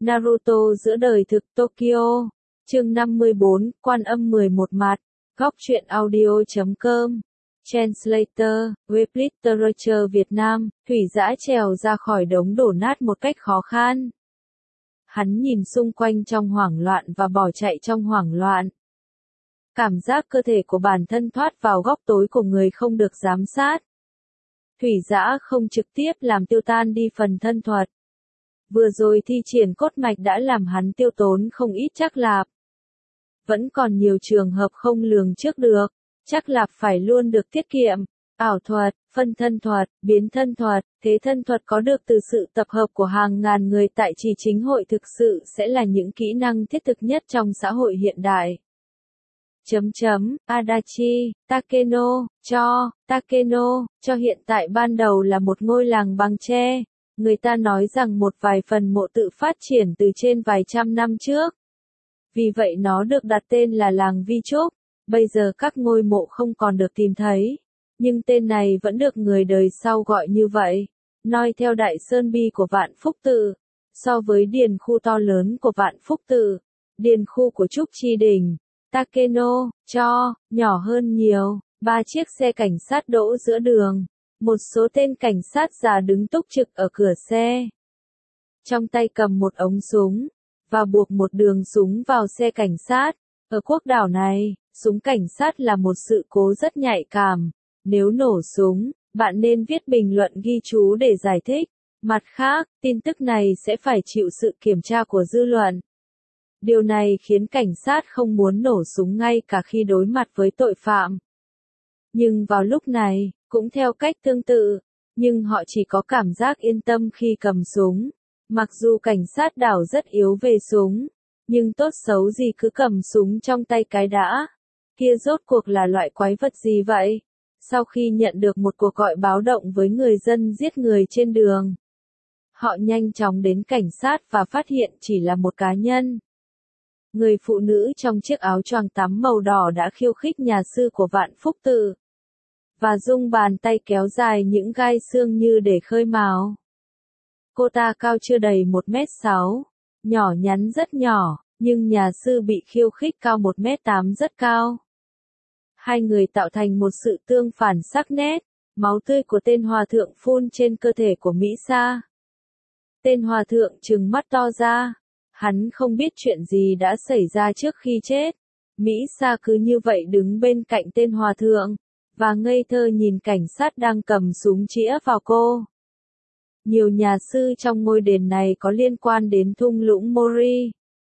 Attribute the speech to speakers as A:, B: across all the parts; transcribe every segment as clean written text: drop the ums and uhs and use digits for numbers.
A: Naruto giữa đời thực Tokyo. Chương 54, Quan âm 11 mặt. Góc truyện audio.com. Translator, Web Literature Việt Nam. Thủy Dã trèo ra khỏi đống đổ nát một cách khó khăn. Hắn nhìn xung quanh trong hoảng loạn và bỏ chạy trong hoảng loạn. Cảm giác cơ thể của bản thân thoát vào góc tối của người không được giám sát. Thủy Dã không trực tiếp làm tiêu tan đi phần thân thuật. Vừa rồi thi triển cốt mạch đã làm hắn tiêu tốn không ít trắc lạp. Vẫn còn nhiều trường hợp không lường trước được, trắc lạp phải luôn được tiết kiệm. Ảo thuật, phân thân thuật, biến thân thuật, thế thân thuật có được từ sự tập hợp của hàng ngàn người tại trì chính hội thực sự sẽ là những kỹ năng thiết thực nhất trong xã hội hiện đại. Adachi, Takeno, cho hiện tại ban đầu là một ngôi làng bằng tre. Người ta nói rằng một vài phần mộ tự phát triển từ trên vài trăm năm trước. Vì vậy nó được đặt tên là làng Vi Trúc. Bây giờ các ngôi mộ không còn được tìm thấy. Nhưng tên này vẫn được người đời sau gọi như vậy. Noi theo Đại Sơn Bi của Vạn Phúc Tự. So với điền khu to lớn của Vạn Phúc Tự, điền khu của Trúc Chi Đình, Takeno, nhỏ hơn nhiều. 3 chiếc xe cảnh sát đỗ giữa đường. Một số tên cảnh sát già đứng túc trực ở cửa xe. Trong tay cầm một ống súng, và buộc một đường súng vào xe cảnh sát. Ở quốc đảo này, súng cảnh sát là một sự cố rất nhạy cảm. Nếu nổ súng, bạn nên viết bình luận ghi chú để giải thích. Mặt khác, tin tức này sẽ phải chịu sự kiểm tra của dư luận. Điều này khiến cảnh sát không muốn nổ súng ngay cả khi đối mặt với tội phạm. Nhưng vào lúc này, cũng theo cách tương tự, nhưng họ chỉ có cảm giác yên tâm khi cầm súng. Mặc dù cảnh sát đảo rất yếu về súng, nhưng tốt xấu gì cứ cầm súng trong tay cái đã. Kia rốt cuộc là loại quái vật gì vậy? Sau khi nhận được một cuộc gọi báo động với người dân giết người trên đường, họ nhanh chóng đến cảnh sát và phát hiện chỉ là một cá nhân. Người phụ nữ trong chiếc áo choàng tắm màu đỏ đã khiêu khích nhà sư của Vạn Phúc Tự. Và dùng bàn tay kéo dài những gai xương như để khơi mào. Cô ta cao chưa đầy 1m6, nhỏ nhắn rất nhỏ, nhưng nhà sư bị khiêu khích cao 1m8 rất cao. Hai người tạo thành một sự tương phản sắc nét, máu tươi của tên hòa thượng phun trên cơ thể của Mỹ Sa. Tên hòa thượng trừng mắt to ra, hắn không biết chuyện gì đã xảy ra trước khi chết. Mỹ Sa cứ như vậy đứng bên cạnh tên hòa thượng, và ngây thơ nhìn cảnh sát đang cầm súng chĩa vào cô. Nhiều nhà sư trong ngôi đền này có liên quan đến thung lũng Mori.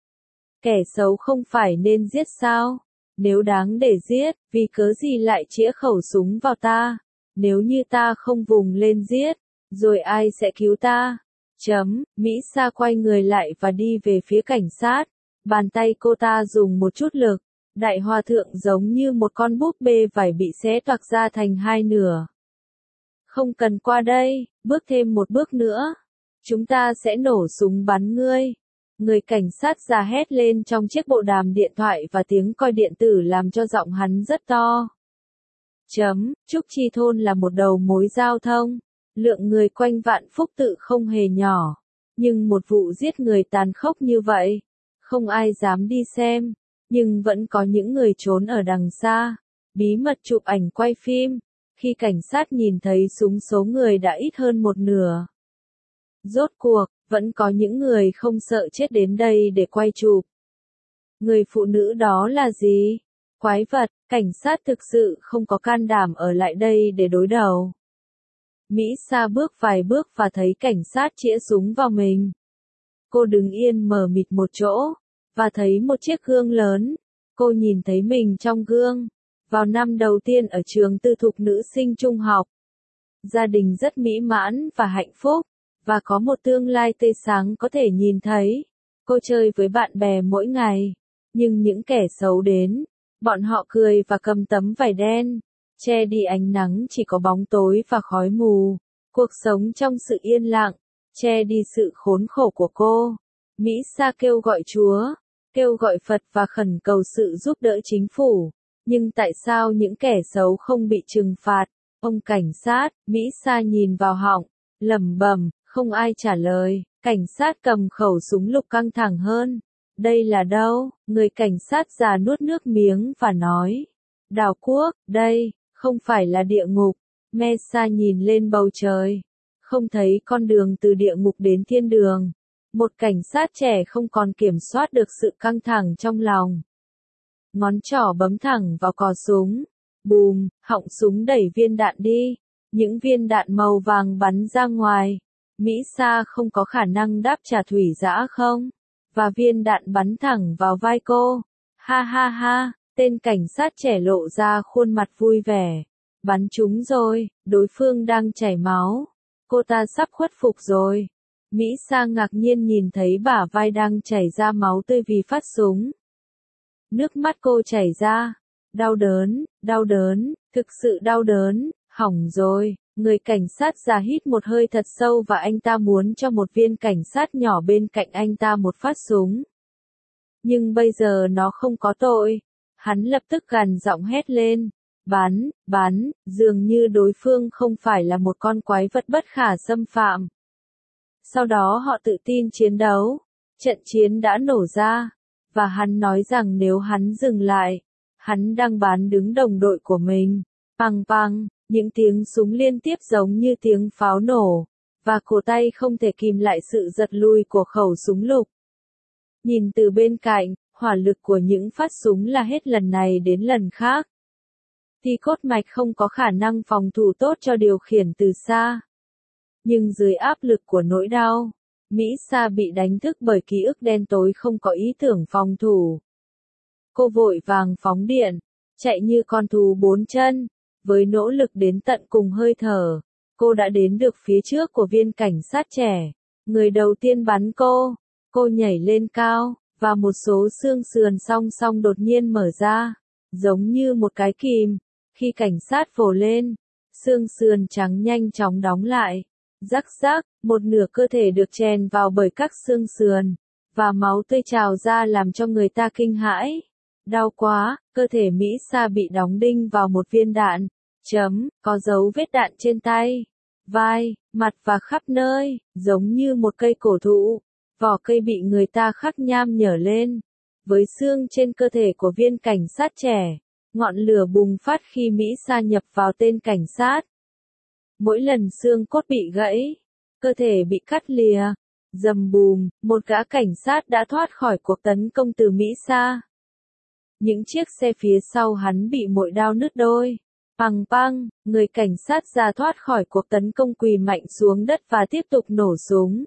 A: Kẻ xấu không phải nên giết sao? Nếu đáng để giết, vì cớ gì lại chĩa khẩu súng vào ta? Nếu như ta không vùng lên giết, rồi ai sẽ cứu ta? Mỹ Sa quay người lại và đi về phía cảnh sát. Bàn tay cô ta dùng một chút lực. Đại hòa thượng giống như một con búp bê vải bị xé toạc ra thành hai nửa. Không cần qua đây, bước thêm một bước nữa. Chúng ta sẽ nổ súng bắn ngươi. Người cảnh sát già hét lên trong chiếc bộ đàm điện thoại và tiếng còi điện tử làm cho giọng hắn rất to. Trúc Chi Thôn là một đầu mối giao thông. Lượng người quanh Vạn Phúc Tự không hề nhỏ. Nhưng một vụ giết người tàn khốc như vậy, không ai dám đi xem. Nhưng vẫn có những người trốn ở đằng xa, bí mật chụp ảnh quay phim. Khi cảnh sát nhìn thấy súng số người đã ít hơn một nửa. Rốt cuộc, vẫn có những người không sợ chết đến đây để quay chụp. Người phụ nữ đó là gì? Quái vật, cảnh sát thực sự không có can đảm ở lại đây để đối đầu. Mỹ Sa bước vài bước và thấy cảnh sát chĩa súng vào mình. Cô đứng yên mờ mịt một chỗ, và thấy một chiếc gương lớn. Cô nhìn thấy mình trong gương. Vào năm đầu tiên ở trường tư thục nữ sinh trung học. Gia đình rất mỹ mãn và hạnh phúc, và có một tương lai tươi sáng có thể nhìn thấy. Cô chơi với bạn bè mỗi ngày. Nhưng những kẻ xấu đến, bọn họ cười và cầm tấm vải đen, che đi ánh nắng chỉ có bóng tối và khói mù. Cuộc sống trong sự yên lặng, che đi sự khốn khổ của cô. Mỹ Sa kêu gọi Chúa, kêu gọi Phật và khẩn cầu sự giúp đỡ chính phủ. Nhưng tại sao những kẻ xấu không bị trừng phạt? Ông cảnh sát, Mỹ Sa nhìn vào họng, lẩm bẩm, không ai trả lời. Cảnh sát cầm khẩu súng lục căng thẳng hơn. Đây là đâu? Người cảnh sát già nuốt nước miếng và nói. Đảo quốc, đây, không phải là địa ngục. Mesa nhìn lên bầu trời. Không thấy con đường từ địa ngục đến thiên đường. Một cảnh sát trẻ không còn kiểm soát được sự căng thẳng trong lòng. Ngón trỏ bấm thẳng vào cò súng. Bùm, họng súng đẩy viên đạn đi. Những viên đạn màu vàng bắn ra ngoài. Mỹ Sa không có khả năng đáp trả thủy dã không? Và viên đạn bắn thẳng vào vai cô. Ha ha ha, tên cảnh sát trẻ lộ ra khuôn mặt vui vẻ. Bắn trúng rồi, đối phương đang chảy máu. Cô ta sắp khuất phục rồi. Mỹ Sa ngạc nhiên nhìn thấy bả vai đang chảy ra máu tươi vì phát súng. Nước mắt cô chảy ra. Đau đớn, thực sự đau đớn, hỏng rồi. Người cảnh sát già hít một hơi thật sâu và anh ta muốn cho một viên cảnh sát nhỏ bên cạnh anh ta một phát súng. Nhưng bây giờ nó không có tội. Hắn lập tức gằn giọng hét lên. Bắn, dường như đối phương không phải là một con quái vật bất khả xâm phạm. Sau đó họ tự tin chiến đấu. Trận chiến đã nổ ra. Và hắn nói rằng nếu hắn dừng lại, hắn đang bán đứng đồng đội của mình. Păng păng, những tiếng súng liên tiếp giống như tiếng pháo nổ. Và cổ tay không thể kìm lại sự giật lui của khẩu súng lục. Nhìn từ bên cạnh, hỏa lực của những phát súng là hết lần này đến lần khác. Thì cốt mạch không có khả năng phòng thủ tốt cho điều khiển từ xa. Nhưng dưới áp lực của nỗi đau, Mỹ Sa bị đánh thức bởi ký ức đen tối không có ý tưởng phòng thủ. Cô vội vàng phóng điện, chạy như con thú bốn chân, với nỗ lực đến tận cùng hơi thở. Cô đã đến được phía trước của viên cảnh sát trẻ. Người đầu tiên bắn cô nhảy lên cao, và một số xương sườn song song đột nhiên mở ra, giống như một cái kìm. Khi cảnh sát vồ lên, xương sườn trắng nhanh chóng đóng lại. Rắc rắc, một nửa cơ thể được chèn vào bởi các xương sườn, và máu tươi trào ra làm cho người ta kinh hãi. Đau quá, cơ thể Mỹ Sa bị đóng đinh vào một viên đạn. Có dấu vết đạn trên tay, vai, mặt và khắp nơi, giống như một cây cổ thụ. Vỏ cây bị người ta khắc nham nhở lên. Với xương trên cơ thể của viên cảnh sát trẻ, ngọn lửa bùng phát khi Mỹ Sa nhập vào tên cảnh sát. Mỗi lần xương cốt bị gãy, cơ thể bị cắt lìa. Dầm bùm, một gã cảnh sát đã thoát khỏi cuộc tấn công từ Mỹ Sa. Những chiếc xe phía sau hắn bị mỗi đao nứt đôi. Păng păng, người cảnh sát ra thoát khỏi cuộc tấn công quỳ mạnh xuống đất và tiếp tục nổ súng.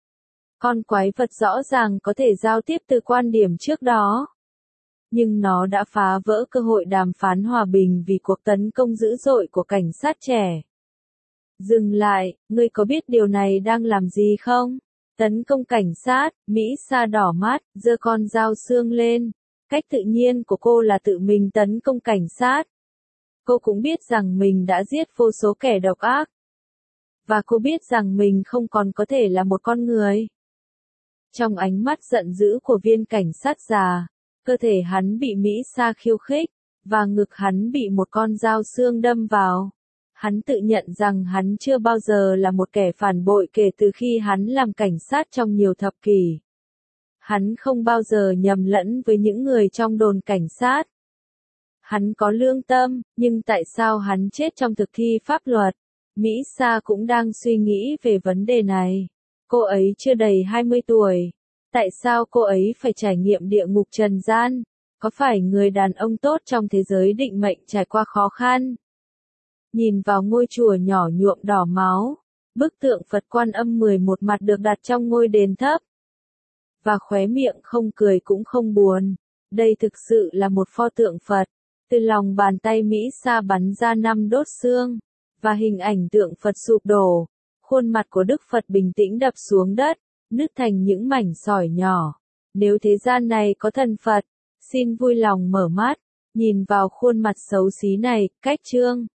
A: Con quái vật rõ ràng có thể giao tiếp từ quan điểm trước đó. Nhưng nó đã phá vỡ cơ hội đàm phán hòa bình vì cuộc tấn công dữ dội của cảnh sát trẻ. Dừng lại, ngươi có biết điều này đang làm gì không? Tấn công cảnh sát, Mỹ Sa đỏ mắt, giơ con dao xương lên. Cách tự nhiên của cô là tự mình tấn công cảnh sát. Cô cũng biết rằng mình đã giết vô số kẻ độc ác. Và cô biết rằng mình không còn có thể là một con người. Trong ánh mắt giận dữ của viên cảnh sát già, cơ thể hắn bị Mỹ Sa khiêu khích, và ngực hắn bị một con dao xương đâm vào. Hắn tự nhận rằng hắn chưa bao giờ là một kẻ phản bội kể từ khi hắn làm cảnh sát trong nhiều thập kỷ. Hắn không bao giờ nhầm lẫn với những người trong đồn cảnh sát. Hắn có lương tâm, nhưng tại sao hắn chết trong thực thi pháp luật? Mỹ Sa cũng đang suy nghĩ về vấn đề này. Cô ấy chưa đầy 20 tuổi. Tại sao cô ấy phải trải nghiệm địa ngục trần gian? Có phải người đàn ông tốt trong thế giới định mệnh trải qua khó khăn? Nhìn vào ngôi chùa nhỏ nhuộm đỏ máu, bức tượng Phật Quan Âm 11 mặt được đặt trong ngôi đền thấp. Và khóe miệng không cười cũng không buồn. Đây thực sự là một pho tượng Phật. Từ lòng bàn tay Mỹ Sa bắn ra 5 đốt xương. Và hình ảnh tượng Phật sụp đổ. Khuôn mặt của Đức Phật bình tĩnh đập xuống đất, nứt thành những mảnh sỏi nhỏ. Nếu thế gian này có thần Phật, xin vui lòng mở mắt, nhìn vào khuôn mặt xấu xí này, cách chương.